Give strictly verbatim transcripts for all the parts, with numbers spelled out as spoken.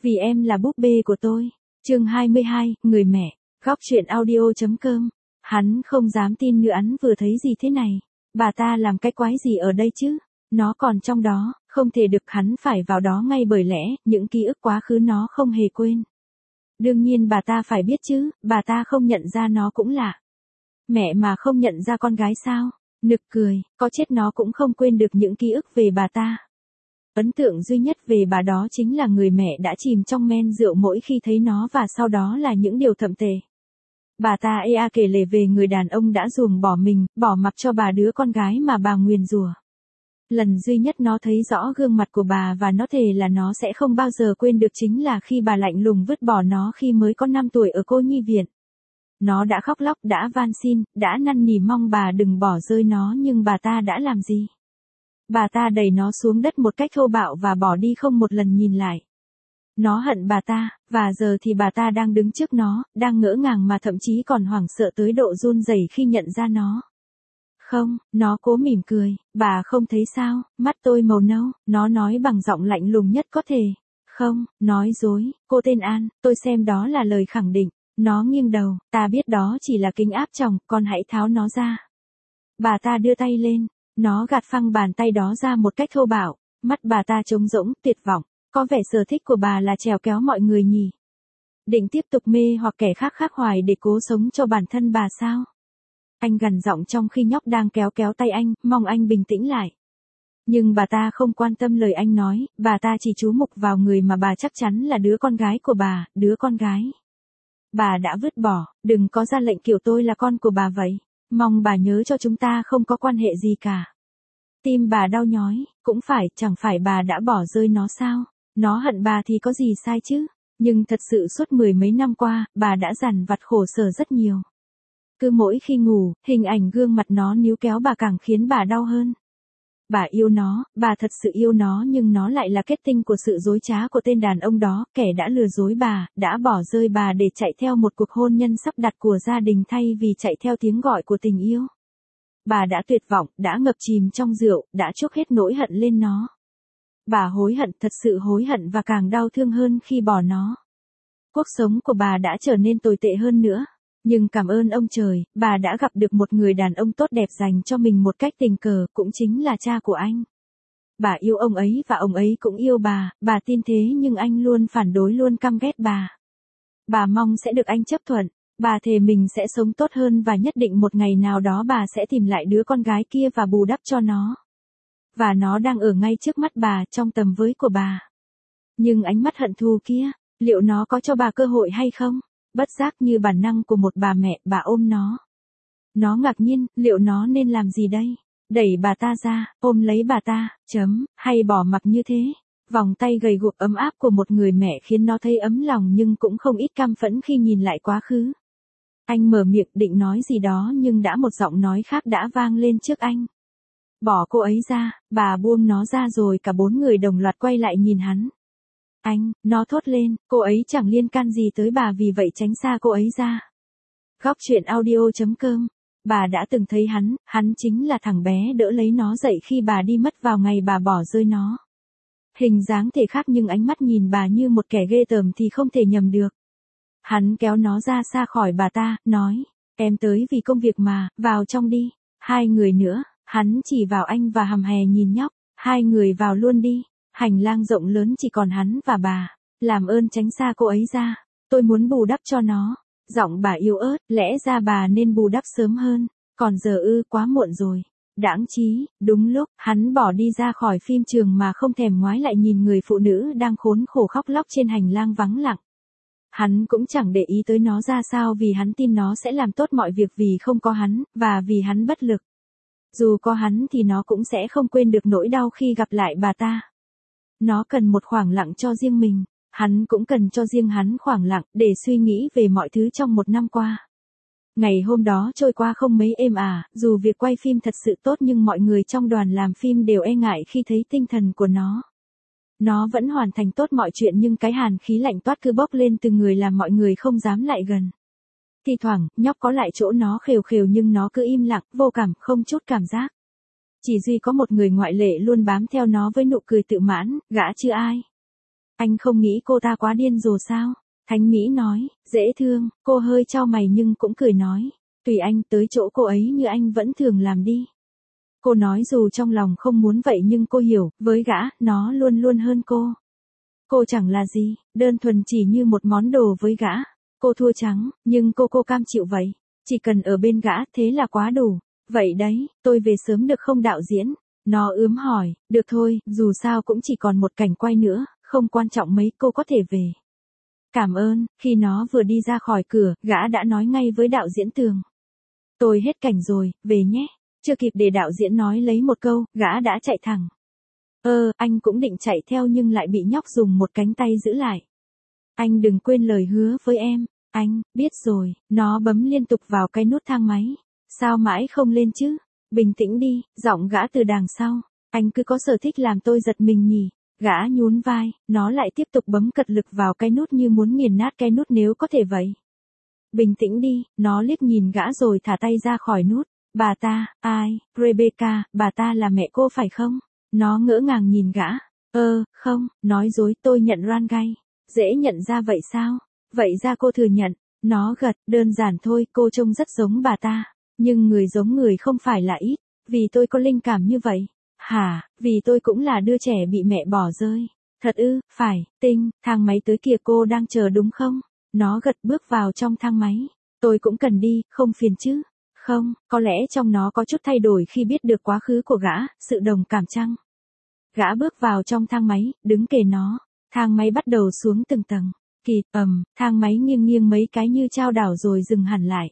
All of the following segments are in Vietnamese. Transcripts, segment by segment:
Vì em là búp bê của tôi. Chương hai mươi hai, người mẹ. Góc truyện audio.com. Hắn không dám tin nữa, hắn vừa thấy gì thế này. Bà ta làm cái quái gì ở đây chứ? Nó còn trong đó, không thể được, hắn phải vào đó ngay bởi lẽ, những ký ức quá khứ nó không hề quên. Đương nhiên bà ta phải biết chứ, bà ta không nhận ra nó cũng lạ. Mẹ mà không nhận ra con gái sao? Nực cười, có chết nó cũng không quên được những ký ức về bà ta. Ấn tượng duy nhất về bà đó chính là người mẹ đã chìm trong men rượu mỗi khi thấy nó, và sau đó là những điều thậm tệ. Bà ta ê a kể lể về người đàn ông đã ruồng bỏ mình, bỏ mặc cho bà đứa con gái mà bà nguyền rủa. Lần duy nhất nó thấy rõ gương mặt của bà và nó thề là nó sẽ không bao giờ quên được chính là khi bà lạnh lùng vứt bỏ nó khi mới có năm tuổi ở cô nhi viện. Nó đã khóc lóc, đã van xin, đã năn nỉ mong bà đừng bỏ rơi nó, nhưng bà ta đã làm gì? Bà ta đẩy nó xuống đất một cách thô bạo và bỏ đi không một lần nhìn lại. Nó hận bà ta, và giờ thì bà ta đang đứng trước nó, đang ngỡ ngàng mà thậm chí còn hoảng sợ tới độ run rẩy khi nhận ra nó. Không, nó cố mỉm cười, bà không thấy sao, mắt tôi màu nâu, nó nói bằng giọng lạnh lùng nhất có thể. Không, nói dối, cô tên An, tôi xem đó là lời khẳng định. Nó nghiêng đầu, ta biết đó chỉ là kính áp tròng, con hãy tháo nó ra. Bà ta đưa tay lên, nó gạt phăng bàn tay đó ra một cách thô bạo, mắt bà ta trống rỗng, tuyệt vọng, có vẻ sở thích của bà là trèo kéo mọi người nhỉ. Định tiếp tục mê hoặc kẻ khác khác hoài để cố sống cho bản thân bà sao? Anh gằn giọng trong khi nhóc đang kéo kéo tay anh, mong anh bình tĩnh lại. Nhưng bà ta không quan tâm lời anh nói, bà ta chỉ chú mục vào người mà bà chắc chắn là đứa con gái của bà, đứa con gái. Bà đã vứt bỏ, đừng có ra lệnh kiểu tôi là con của bà vậy. Mong bà nhớ cho chúng ta không có quan hệ gì cả. Tim bà đau nhói, cũng phải, chẳng phải bà đã bỏ rơi nó sao? Nó hận bà thì có gì sai chứ? Nhưng thật sự suốt mười mấy năm qua, bà đã dằn vặt khổ sở rất nhiều. Cứ mỗi khi ngủ, hình ảnh gương mặt nó níu kéo bà càng khiến bà đau hơn. Bà yêu nó, bà thật sự yêu nó, nhưng nó lại là kết tinh của sự dối trá của tên đàn ông đó, kẻ đã lừa dối bà, đã bỏ rơi bà để chạy theo một cuộc hôn nhân sắp đặt của gia đình thay vì chạy theo tiếng gọi của tình yêu. Bà đã tuyệt vọng, đã ngập chìm trong rượu, đã trút hết nỗi hận lên nó. Bà hối hận, thật sự hối hận, và càng đau thương hơn khi bỏ nó. Cuộc sống của bà đã trở nên tồi tệ hơn nữa. Nhưng cảm ơn ông trời, bà đã gặp được một người đàn ông tốt đẹp dành cho mình một cách tình cờ, cũng chính là cha của anh. Bà yêu ông ấy và ông ấy cũng yêu bà, bà tin thế nhưng anh luôn phản đối, luôn căm ghét bà. Bà mong sẽ được anh chấp thuận, bà thề mình sẽ sống tốt hơn và nhất định một ngày nào đó bà sẽ tìm lại đứa con gái kia và bù đắp cho nó. Và nó đang ở ngay trước mắt bà, trong tầm với của bà. Nhưng ánh mắt hận thù kia, liệu nó có cho bà cơ hội hay không? Bất giác như bản năng của một bà mẹ, bà ôm nó. Nó ngạc nhiên, liệu nó nên làm gì đây? Đẩy bà ta ra, ôm lấy bà ta, chấm, hay bỏ mặc như thế? Vòng tay gầy guộc ấm áp của một người mẹ khiến nó thấy ấm lòng, nhưng cũng không ít căm phẫn khi nhìn lại quá khứ. Anh mở miệng định nói gì đó, nhưng đã một giọng nói khác đã vang lên trước anh. Bỏ cô ấy ra, bà buông nó ra, rồi cả bốn người đồng loạt quay lại nhìn hắn. Anh, nó thốt lên, cô ấy chẳng liên can gì tới bà, vì vậy tránh xa cô ấy ra. Góc truyện audio.com. Bà đã từng thấy hắn, hắn chính là thằng bé đỡ lấy nó dậy khi bà đi mất vào ngày bà bỏ rơi nó. Hình dáng thể khác nhưng ánh mắt nhìn bà như một kẻ ghê tởm thì không thể nhầm được. Hắn kéo nó ra xa khỏi bà ta, nói, em tới vì công việc mà, vào trong đi. Hai người nữa, hắn chỉ vào anh và hầm hè nhìn nhóc, hai người vào luôn đi. Hành lang rộng lớn chỉ còn hắn và bà. Làm ơn tránh xa cô ấy ra. Tôi muốn bù đắp cho nó. Giọng bà yếu ớt, lẽ ra bà nên bù đắp sớm hơn. Còn giờ ư, quá muộn rồi. Đãng trí, đúng lúc, hắn bỏ đi ra khỏi phim trường mà không thèm ngoái lại nhìn người phụ nữ đang khốn khổ khóc lóc trên hành lang vắng lặng. Hắn cũng chẳng để ý tới nó ra sao, vì hắn tin nó sẽ làm tốt mọi việc vì không có hắn, và vì hắn bất lực. Dù có hắn thì nó cũng sẽ không quên được nỗi đau khi gặp lại bà ta. Nó cần một khoảng lặng cho riêng mình, hắn cũng cần cho riêng hắn khoảng lặng để suy nghĩ về mọi thứ trong một năm qua. Ngày hôm đó trôi qua không mấy êm ả, dù việc quay phim thật sự tốt nhưng mọi người trong đoàn làm phim đều e ngại khi thấy tinh thần của nó. Nó vẫn hoàn thành tốt mọi chuyện nhưng cái hàn khí lạnh toát cứ bốc lên từ người làm mọi người không dám lại gần. Thi thoảng, nhóc có lại chỗ nó khều khều nhưng nó cứ im lặng, vô cảm, không chút cảm giác. Chỉ duy có một người ngoại lệ luôn bám theo nó với nụ cười tự mãn, gã chưa ai. Anh không nghĩ cô ta quá điên rồ sao? Thánh Mỹ nói, dễ thương, cô hơi chau mày nhưng cũng cười nói. Tùy anh, tới chỗ cô ấy như anh vẫn thường làm đi. Cô nói dù trong lòng không muốn vậy nhưng cô hiểu, với gã, nó luôn luôn hơn cô. Cô chẳng là gì, đơn thuần chỉ như một món đồ với gã. Cô thua trắng, nhưng cô cô cam chịu vậy. Chỉ cần ở bên gã, thế là quá đủ. Vậy đấy, tôi về sớm được không đạo diễn? Nó ướm hỏi, được thôi, dù sao cũng chỉ còn một cảnh quay nữa, không quan trọng mấy, cô có thể về. Cảm ơn, khi nó vừa đi ra khỏi cửa, gã đã nói ngay với đạo diễn Tường. Tôi hết cảnh rồi, về nhé. Chưa kịp để đạo diễn nói lấy một câu, gã đã chạy thẳng. Ơ, anh cũng định chạy theo nhưng lại bị nhóc dùng một cánh tay giữ lại. Anh đừng quên lời hứa với em. Anh, biết rồi, nó bấm liên tục vào cái nút thang máy. Sao mãi không lên chứ? Bình tĩnh đi, giọng gã từ đằng sau. Anh cứ có sở thích làm tôi giật mình nhỉ. Gã nhún vai, nó lại tiếp tục bấm cật lực vào cái nút như muốn nghiền nát cái nút nếu có thể vậy. Bình tĩnh đi, nó liếc nhìn gã rồi thả tay ra khỏi nút. Bà ta, ai, Rebecca, bà ta là mẹ cô phải không? Nó ngỡ ngàng nhìn gã. Ơ, không, nói dối, tôi nhận Rangay. Dễ nhận ra vậy sao? Vậy ra cô thừa nhận. Nó gật, đơn giản thôi, cô trông rất giống bà ta. Nhưng người giống người không phải là ít. Vì tôi có linh cảm như vậy. Hả, vì tôi cũng là đứa trẻ bị mẹ bỏ rơi. Thật ư, phải, Tinh, thang máy tới kìa, cô đang chờ đúng không? Nó gật bước vào trong thang máy. Tôi cũng cần đi, không phiền chứ? Không, có lẽ trong nó có chút thay đổi khi biết được quá khứ của gã, sự đồng cảm chăng? Gã bước vào trong thang máy, đứng kề nó. Thang máy bắt đầu xuống từng tầng. Kịt, ầm, thang máy nghiêng nghiêng mấy cái như chao đảo rồi dừng hẳn lại.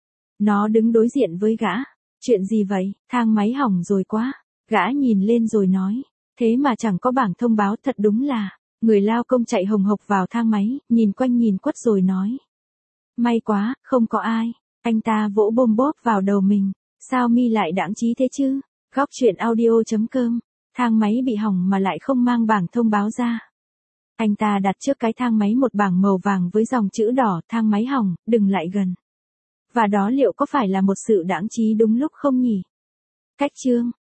Nó đứng đối diện với gã. Chuyện gì vậy, thang máy hỏng rồi quá. Gã nhìn lên rồi nói. Thế mà chẳng có bảng thông báo, thật đúng là. Người lao công chạy hồng hộc vào thang máy, nhìn quanh nhìn quất rồi nói. May quá, không có ai. Anh ta vỗ bôm bóp vào đầu mình. Sao mi lại đãng trí thế chứ? Góc truyện audio chấm com. Thang máy bị hỏng mà lại không mang bảng thông báo ra. Anh ta đặt trước cái thang máy một bảng màu vàng với dòng chữ đỏ, thang máy hỏng, đừng lại gần. Và đó liệu có phải là một sự đãng trí đúng lúc không nhỉ? Cách chương